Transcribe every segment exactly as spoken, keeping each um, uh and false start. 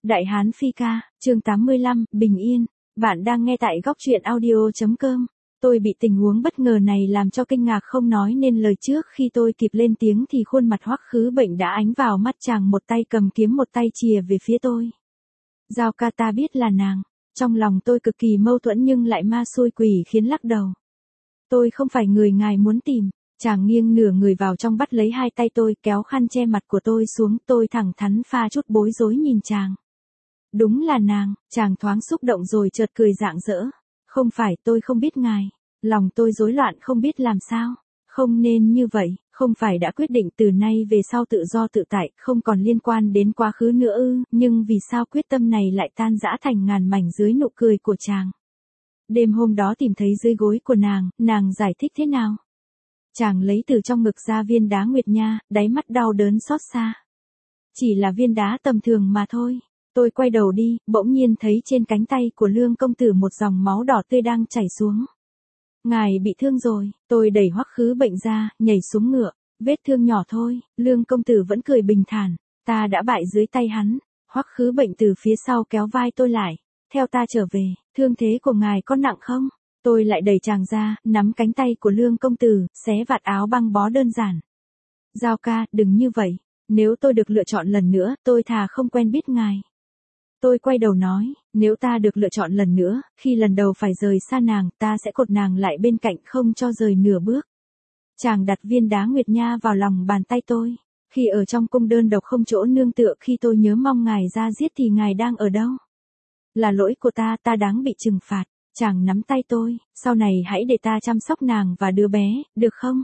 Đại Hán Phi Ca, chương tám mươi lăm, Bình Yên. Bạn đang nghe tại góc truyện audio.com. Tôi bị tình huống bất ngờ này làm cho kinh ngạc không nói nên lời, trước khi tôi kịp lên tiếng thì khuôn mặt Hoắc Khứ Bệnh đã ánh vào mắt chàng, một tay cầm kiếm một tay chìa về phía tôi. Giao ca, ta biết là nàng. Trong lòng tôi cực kỳ mâu thuẫn nhưng lại ma xui quỷ khiến lắc đầu. Tôi không phải người ngài muốn tìm. Chàng nghiêng nửa người vào trong bắt lấy hai tay tôi, kéo khăn che mặt của tôi xuống. Tôi thẳng thắn pha chút bối rối nhìn chàng. Đúng là nàng. Chàng thoáng xúc động rồi chợt cười rạng rỡ. Không phải, tôi không biết ngài. Lòng tôi rối loạn không biết làm sao. Không nên như vậy, không phải đã quyết định từ nay về sau tự do tự tại, không còn liên quan đến quá khứ nữa ư? Nhưng vì sao quyết tâm này lại tan rã thành ngàn mảnh dưới nụ cười của chàng? Đêm hôm đó tìm thấy dưới gối của nàng, nàng giải thích thế nào? Chàng lấy từ trong ngực ra viên đá nguyệt nha, đáy mắt đau đớn xót xa. Chỉ là viên đá tầm thường mà thôi. Tôi quay đầu đi, bỗng nhiên thấy trên cánh tay của Lương công tử một dòng máu đỏ tươi đang chảy xuống. Ngài bị thương rồi. Tôi đẩy Hoắc Khứ Bệnh ra, nhảy xuống ngựa. Vết thương nhỏ thôi. Lương công tử vẫn cười bình thản. Ta đã bại dưới tay hắn. Hoắc Khứ Bệnh từ phía sau kéo vai tôi lại. Theo ta trở về. Thương thế của ngài có nặng không? Tôi lại đẩy chàng ra, nắm cánh tay của Lương công tử, xé vạt áo băng bó đơn giản. Giao ca, đừng như vậy. Nếu tôi được lựa chọn lần nữa, tôi thà không quen biết ngài. Tôi quay đầu nói, nếu ta được lựa chọn lần nữa, khi lần đầu phải rời xa nàng, ta sẽ cột nàng lại bên cạnh không cho rời nửa bước. Chàng đặt viên đá nguyệt nha vào lòng bàn tay tôi. Khi ở trong cung đơn độc không chỗ nương tựa, khi tôi nhớ mong ngài ra giết thì ngài đang ở đâu? Là lỗi của ta, ta đáng bị trừng phạt. Chàng nắm tay tôi, sau này hãy để ta chăm sóc nàng và đứa bé, được không?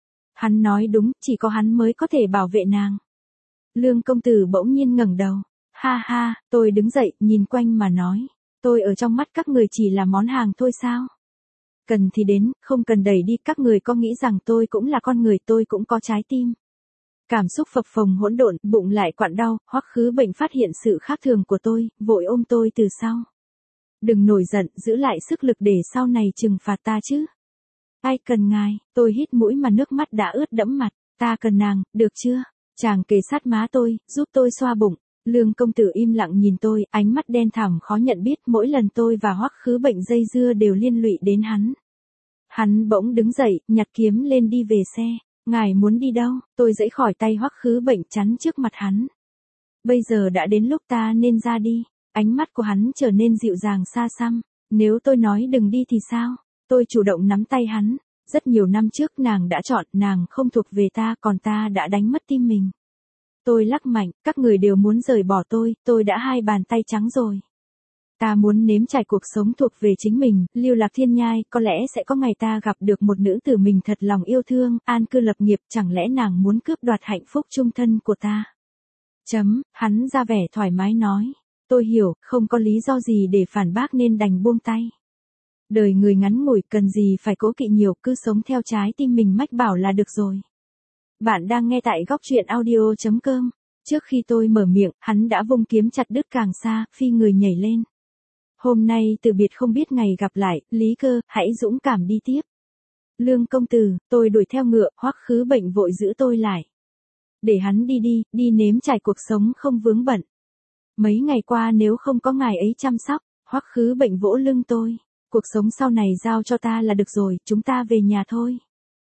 Hắn nói đúng, chỉ có hắn mới có thể bảo vệ nàng. Lương công tử bỗng nhiên ngẩng đầu. Ha ha, tôi đứng dậy, nhìn quanh mà nói. Tôi ở trong mắt các người chỉ là món hàng thôi sao? Cần thì đến, không cần đẩy đi. Các người có nghĩ rằng tôi cũng là con người, tôi cũng có trái tim. Cảm xúc phập phồng hỗn độn, bụng lại quặn đau. Hoắc Khứ Bệnh phát hiện sự khác thường của tôi, vội ôm tôi từ sau. Đừng nổi giận, giữ lại sức lực để sau này trừng phạt ta chứ. Ai cần ngài? Tôi hít mũi mà nước mắt đã ướt đẫm mặt. Ta cần nàng, được chưa? Chàng kề sát má tôi, giúp tôi xoa bụng. Lương công tử im lặng nhìn tôi, ánh mắt đen thẳm khó nhận biết. Mỗi lần tôi và Hoắc Khứ Bệnh dây dưa đều liên lụy đến hắn. Hắn bỗng đứng dậy, nhặt kiếm lên đi về xe. Ngài muốn đi đâu? Tôi giãy khỏi tay Hoắc Khứ Bệnh, chắn trước mặt hắn. Bây giờ đã đến lúc ta nên ra đi. Ánh mắt của hắn trở nên dịu dàng xa xăm. Nếu tôi nói đừng đi thì sao? Tôi chủ động nắm tay hắn. Rất nhiều năm trước nàng đã chọn, nàng không thuộc về ta, còn ta đã đánh mất tim mình. Tôi lắc mạnh, các người đều muốn rời bỏ tôi, tôi đã hai bàn tay trắng rồi. Ta muốn nếm trải cuộc sống thuộc về chính mình, lưu lạc thiên nhai, có lẽ sẽ có ngày ta gặp được một nữ tử mình thật lòng yêu thương, an cư lập nghiệp, chẳng lẽ nàng muốn cướp đoạt hạnh phúc chung thân của ta? Chấm, hắn ra vẻ thoải mái nói. Tôi hiểu, không có lý do gì để phản bác nên đành buông tay. Đời người ngắn ngủi, cần gì phải cố kỵ nhiều, cứ sống theo trái tim mình mách bảo là được rồi. Bạn đang nghe tại góc truyện audio.com. Trước khi tôi mở miệng, hắn đã vung kiếm chặt đứt càng xa, phi người nhảy lên. Hôm nay từ biệt không biết ngày gặp lại, Lý Cơ, hãy dũng cảm đi tiếp. Lương công tử, tôi đuổi theo ngựa, Hoắc Khứ Bệnh vội giữ tôi lại. Để hắn đi đi, đi nếm trải cuộc sống không vướng bận. Mấy ngày qua nếu không có ngài ấy chăm sóc, Hoắc Khứ Bệnh vỗ lưng tôi. Cuộc sống sau này giao cho ta là được rồi, chúng ta về nhà thôi.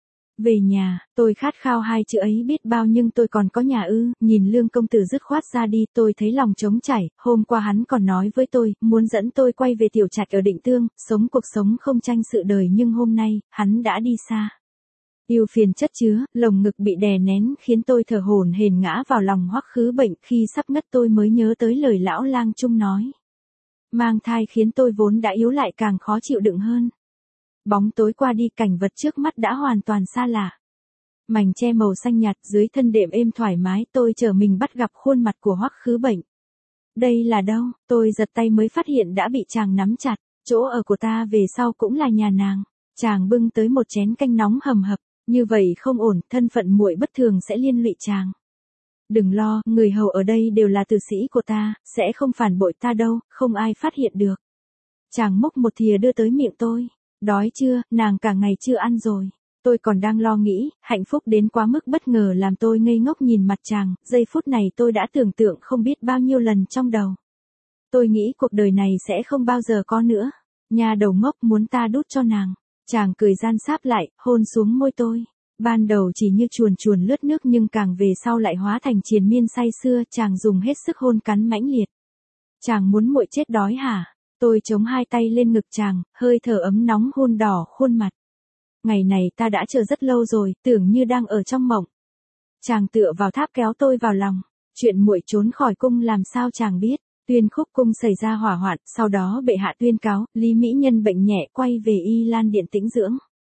Về nhà, tôi khát khao hai chữ ấy biết bao nhưng tôi còn có nhà ư? Nhìn Lương công tử dứt khoát ra đi, tôi thấy lòng trống trải. Hôm qua hắn còn nói với tôi, muốn dẫn tôi quay về tiểu trạch ở Định Tương, sống cuộc sống không tranh sự đời, nhưng hôm nay, hắn đã đi xa. Yêu phiền chất chứa, lồng ngực bị đè nén khiến tôi thở hổn hển ngã vào lòng Hoắc Khứ Bệnh. Khi sắp ngất tôi mới nhớ tới lời lão lang trung nói. Mang thai khiến tôi vốn đã yếu lại càng khó chịu đựng hơn. Bóng tối qua đi, cảnh vật trước mắt đã hoàn toàn xa lạ. Mảnh che màu xanh nhạt, dưới thân đệm êm thoải mái, tôi chờ mình bắt gặp khuôn mặt của Hoắc Khứ Bệnh. Đây là đâu? Tôi giật tay mới phát hiện đã bị chàng nắm chặt. Chỗ ở của ta về sau cũng là nhà nàng. Chàng bưng tới một chén canh nóng hầm hập. Như vậy không ổn, thân phận muội bất thường sẽ liên lụy chàng. Đừng lo, người hầu ở đây đều là tử sĩ của ta, sẽ không phản bội ta đâu, không ai phát hiện được. Chàng múc một thìa đưa tới miệng tôi. Đói chưa, nàng cả ngày chưa ăn rồi. Tôi còn đang lo nghĩ, hạnh phúc đến quá mức bất ngờ làm tôi ngây ngốc nhìn mặt chàng, giây phút này tôi đã tưởng tượng không biết bao nhiêu lần trong đầu. Tôi nghĩ cuộc đời này sẽ không bao giờ có nữa. Nhà đầu ngốc muốn ta đút cho nàng. Chàng cười gian sáp lại, hôn xuống môi tôi. Ban đầu chỉ như chuồn chuồn lướt nước nhưng càng về sau lại hóa thành triền miên say sưa, chàng dùng hết sức hôn cắn mãnh liệt. Chàng muốn muội chết đói hả? Tôi chống hai tay lên ngực chàng, hơi thở ấm nóng hôn đỏ khuôn mặt. Ngày này ta đã chờ rất lâu rồi, tưởng như đang ở trong mộng. Chàng tựa vào tháp kéo tôi vào lòng. Chuyện muội trốn khỏi cung làm sao chàng biết? Tuyên Khúc cung xảy ra hỏa hoạn, sau đó bệ hạ tuyên cáo, Lý Mỹ Nhân bệnh nhẹ quay về Y Lan điện tĩnh dưỡng.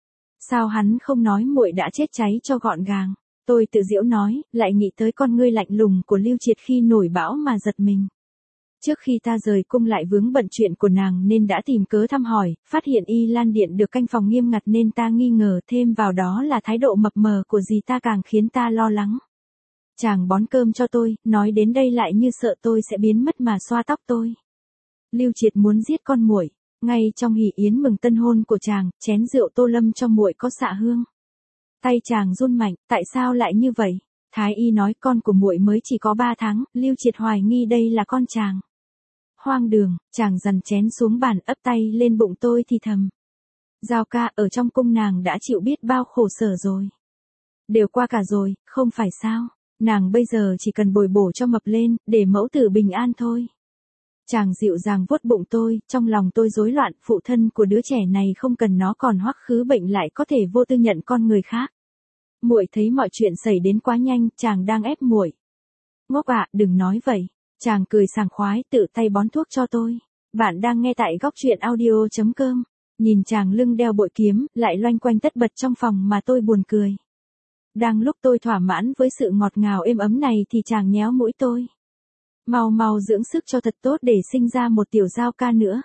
Sao hắn không nói muội đã chết cháy cho gọn gàng? Tôi tự giễu nói, lại nghĩ tới con ngươi lạnh lùng của Lưu Triệt khi nổi bão mà giật mình. Trước khi ta rời cung lại vướng bận chuyện của nàng nên đã tìm cớ thăm hỏi, phát hiện Y Lan điện được canh phòng nghiêm ngặt nên ta nghi ngờ, thêm vào đó là thái độ mập mờ của dì ta càng khiến ta lo lắng. Chàng bón cơm cho tôi, nói đến đây lại như sợ tôi sẽ biến mất mà xoa tóc tôi. Lưu Triệt muốn giết con muội. Ngay trong hỷ yến mừng tân hôn của chàng, chén rượu tô lâm cho muội có xạ hương. Tay chàng run mạnh, tại sao lại như vậy? Thái y nói con của muội mới chỉ có ba tháng, Lưu Triệt hoài nghi đây là con chàng. Hoang đường, chàng dằn chén xuống bàn ấp tay lên bụng tôi thì thầm. Giao ca, ở trong cung nàng đã chịu biết bao khổ sở rồi. Đều qua cả rồi, không phải sao? Nàng bây giờ chỉ cần bồi bổ cho mập lên, để mẫu tử bình an thôi. Chàng dịu dàng vuốt bụng tôi, trong lòng tôi rối loạn, phụ thân của đứa trẻ này không cần nó còn hoắc khứ bệnh lại có thể vô tư nhận con người khác. Muội thấy mọi chuyện xảy đến quá nhanh, chàng đang ép muội. Ngốc ạ, đừng nói vậy. Chàng cười sảng khoái, tự tay bón thuốc cho tôi. Bạn đang nghe tại góc truyện audio chấm com. Nhìn chàng lưng đeo bội kiếm, lại loanh quanh tất bật trong phòng mà tôi buồn cười. Đang lúc tôi thỏa mãn với sự ngọt ngào êm ấm này thì chàng nhéo mũi tôi. Mau mau dưỡng sức cho thật tốt để sinh ra một tiểu Giao ca nữa.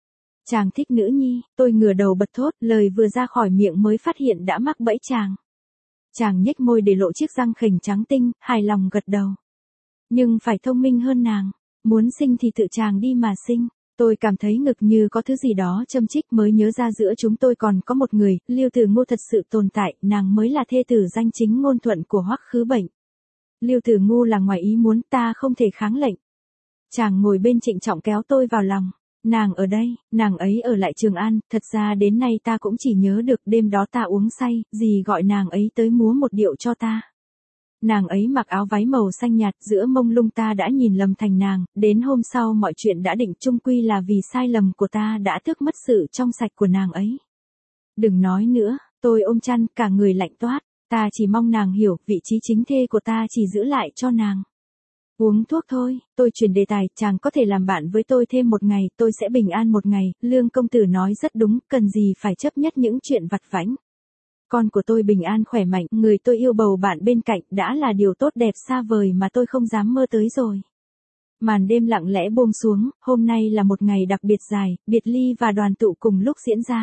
Chàng thích nữ nhi, tôi ngửa đầu bật thốt, lời vừa ra khỏi miệng mới phát hiện đã mắc bẫy chàng. Chàng nhếch môi để lộ chiếc răng khểnh trắng tinh, hài lòng gật đầu. Nhưng phải thông minh hơn nàng, muốn sinh thì tự chàng đi mà sinh. Tôi cảm thấy ngực như có thứ gì đó châm chích, mới nhớ ra giữa chúng tôi còn có một người, Lưu Tử Ngu thật sự tồn tại, nàng mới là thê tử danh chính ngôn thuận của hoắc khứ bệnh. Lưu Tử Ngu là ngoài ý muốn, ta không thể kháng lệnh. Chàng ngồi bên trịnh trọng kéo tôi vào lòng. Nàng ở đây, nàng ấy ở lại Trường An, thật ra đến nay ta cũng chỉ nhớ được đêm đó ta uống say, dì gọi nàng ấy tới múa một điệu cho ta. Nàng ấy mặc áo váy màu xanh nhạt, giữa mông lung ta đã nhìn lầm thành nàng, đến hôm sau mọi chuyện đã định, chung quy là vì sai lầm của ta đã tước mất sự trong sạch của nàng ấy. Đừng nói nữa, tôi ôm chăn, cả người lạnh toát, ta chỉ mong nàng hiểu, vị trí chính thê của ta chỉ giữ lại cho nàng. Uống thuốc thôi, tôi chuyển đề tài, chàng có thể làm bạn với tôi thêm một ngày, tôi sẽ bình an một ngày, Lương công tử nói rất đúng, cần gì phải chấp nhất những chuyện vặt vãnh. Con của tôi bình an khỏe mạnh, người tôi yêu bầu bạn bên cạnh đã là điều tốt đẹp xa vời mà tôi không dám mơ tới rồi. Màn đêm lặng lẽ buông xuống, hôm nay là một ngày đặc biệt dài, biệt ly và đoàn tụ cùng lúc diễn ra.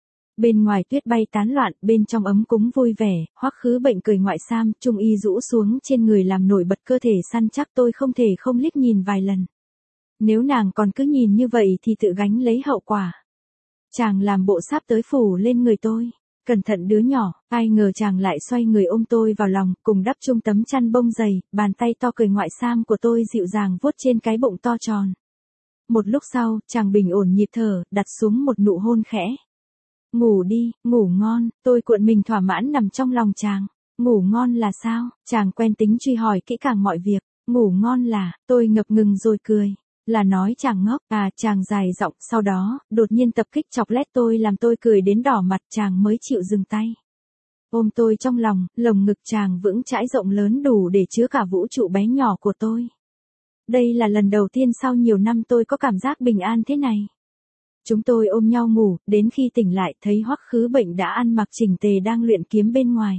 Bên ngoài tuyết bay tán loạn, bên trong ấm cúng vui vẻ, hoắc khứ bệnh cười ngoại sam, trung y rũ xuống trên người làm nổi bật cơ thể săn chắc, tôi không thể không liếc nhìn vài lần. Nếu nàng còn cứ nhìn như vậy thì tự gánh lấy hậu quả. Chàng làm bộ sắp tới phủ lên người tôi. Cẩn thận đứa nhỏ, ai ngờ chàng lại xoay người ôm tôi vào lòng, cùng đắp chung tấm chăn bông dày, bàn tay to cười ngoại sam của tôi dịu dàng vuốt trên cái bụng to tròn. Một lúc sau, chàng bình ổn nhịp thở, đặt xuống một nụ hôn khẽ. Ngủ đi, ngủ ngon, tôi cuộn mình thỏa mãn nằm trong lòng chàng. Ngủ ngon là sao? Chàng quen tính truy hỏi kỹ càng mọi việc. Ngủ ngon là, tôi ngập ngừng rồi cười. Là nói chàng ngốc, à chàng dài giọng, sau đó, đột nhiên tập kích chọc lét tôi làm tôi cười đến đỏ mặt, chàng mới chịu dừng tay. Ôm tôi trong lòng, lồng ngực chàng vững chãi rộng lớn đủ để chứa cả vũ trụ bé nhỏ của tôi. Đây là lần đầu tiên sau nhiều năm tôi có cảm giác bình an thế này. Chúng tôi ôm nhau ngủ, đến khi tỉnh lại thấy hoắc khứ bệnh đã ăn mặc chỉnh tề đang luyện kiếm bên ngoài.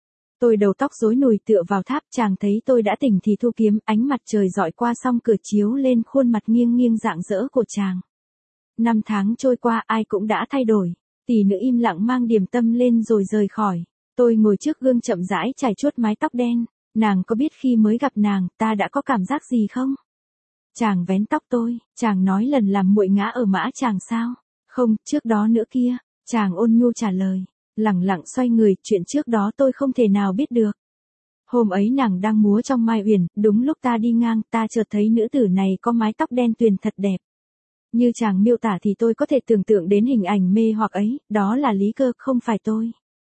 Tôi đầu tóc rối nùi tựa vào tháp, chàng thấy tôi đã tỉnh thì thu kiếm, ánh mặt trời dọi qua song cửa chiếu lên khuôn mặt nghiêng nghiêng rạng rỡ của chàng. Năm tháng trôi qua ai cũng đã thay đổi, tỷ nữ im lặng mang điểm tâm lên rồi rời khỏi. Tôi ngồi trước gương chậm rãi chải chuốt mái tóc đen, nàng có biết khi mới gặp nàng, ta đã có cảm giác gì không? Chàng vén tóc tôi, chàng nói lần làm muội ngã ở mã chàng sao? Không, trước đó nữa kia, chàng ôn nhu trả lời. Lẳng lặng xoay người, chuyện trước đó tôi không thể nào biết được. Hôm ấy nàng đang múa trong Mai Uyển, đúng lúc ta đi ngang, ta chợt thấy nữ tử này có mái tóc đen tuyền thật đẹp. Như chàng miêu tả thì tôi có thể tưởng tượng đến hình ảnh mê hoặc ấy, đó là Lý Cơ, không phải tôi.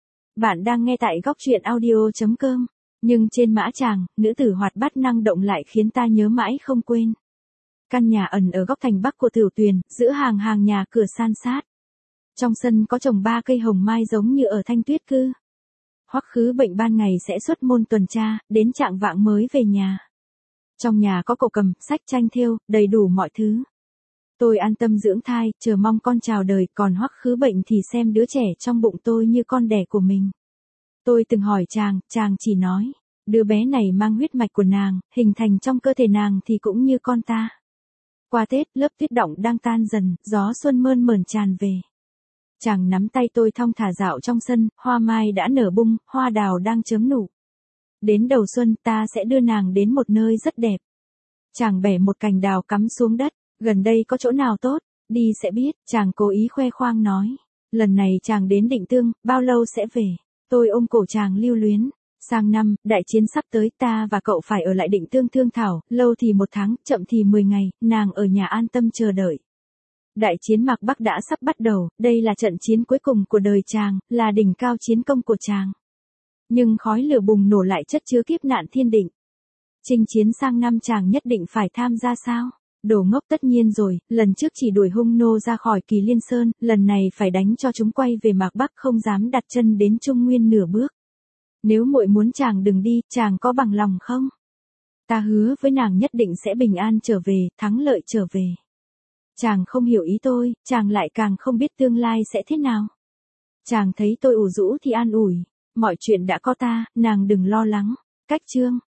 Bạn đang nghe tại góc truyện audio.com. Nhưng trên mã chàng, nữ tử hoạt bát năng động lại khiến ta nhớ mãi không quên. Căn nhà ẩn ở góc thành bắc của Tiểu Tuyền, giữa hàng hàng nhà cửa san sát. Trong sân có trồng ba cây hồng mai giống như ở Thanh Tuyết Cư. Hoắc Khứ Bệnh ban ngày sẽ xuất môn tuần tra, đến trạng vạng mới về nhà. Trong nhà có cậu cầm, sách tranh thêu, đầy đủ mọi thứ. Tôi an tâm dưỡng thai, chờ mong con chào đời, còn Hoắc Khứ Bệnh thì xem đứa trẻ trong bụng tôi như con đẻ của mình. Tôi từng hỏi chàng, chàng chỉ nói, đứa bé này mang huyết mạch của nàng, hình thành trong cơ thể nàng thì cũng như con ta. Qua Tết, lớp tuyết động đang tan dần, gió xuân mơn mởn tràn về. Chàng nắm tay tôi thong thả dạo trong sân, hoa mai đã nở bung, hoa đào đang chớm nụ. Đến đầu xuân ta sẽ đưa nàng đến một nơi rất đẹp. Chàng bẻ một cành đào cắm xuống đất, gần đây có chỗ nào tốt, đi sẽ biết, chàng cố ý khoe khoang nói. Lần này chàng đến Định Tương, bao lâu sẽ về? Tôi ôm cổ chàng lưu luyến. Sang năm, đại chiến sắp tới, ta và cậu phải ở lại Định Tương thương thảo, lâu thì một tháng, chậm thì mười ngày, nàng ở nhà an tâm chờ đợi. Đại chiến Mạc Bắc đã sắp bắt đầu, đây là trận chiến cuối cùng của đời chàng, là đỉnh cao chiến công của chàng. Nhưng khói lửa bùng nổ lại chất chứa kiếp nạn thiên định. Chinh chiến sang năm chàng nhất định phải tham gia sao? Đồ ngốc tất nhiên rồi, lần trước chỉ đuổi hung nô ra khỏi Kỳ Liên Sơn, lần này phải đánh cho chúng quay về Mạc Bắc không dám đặt chân đến Trung Nguyên nửa bước. Nếu muội muốn chàng đừng đi, chàng có bằng lòng không? Ta hứa với nàng nhất định sẽ bình an trở về, thắng lợi trở về. Chàng không hiểu ý tôi, chàng lại càng không biết tương lai sẽ thế nào. Chàng thấy tôi ủ rũ thì an ủi, mọi chuyện đã có ta, nàng đừng lo lắng. Cách chương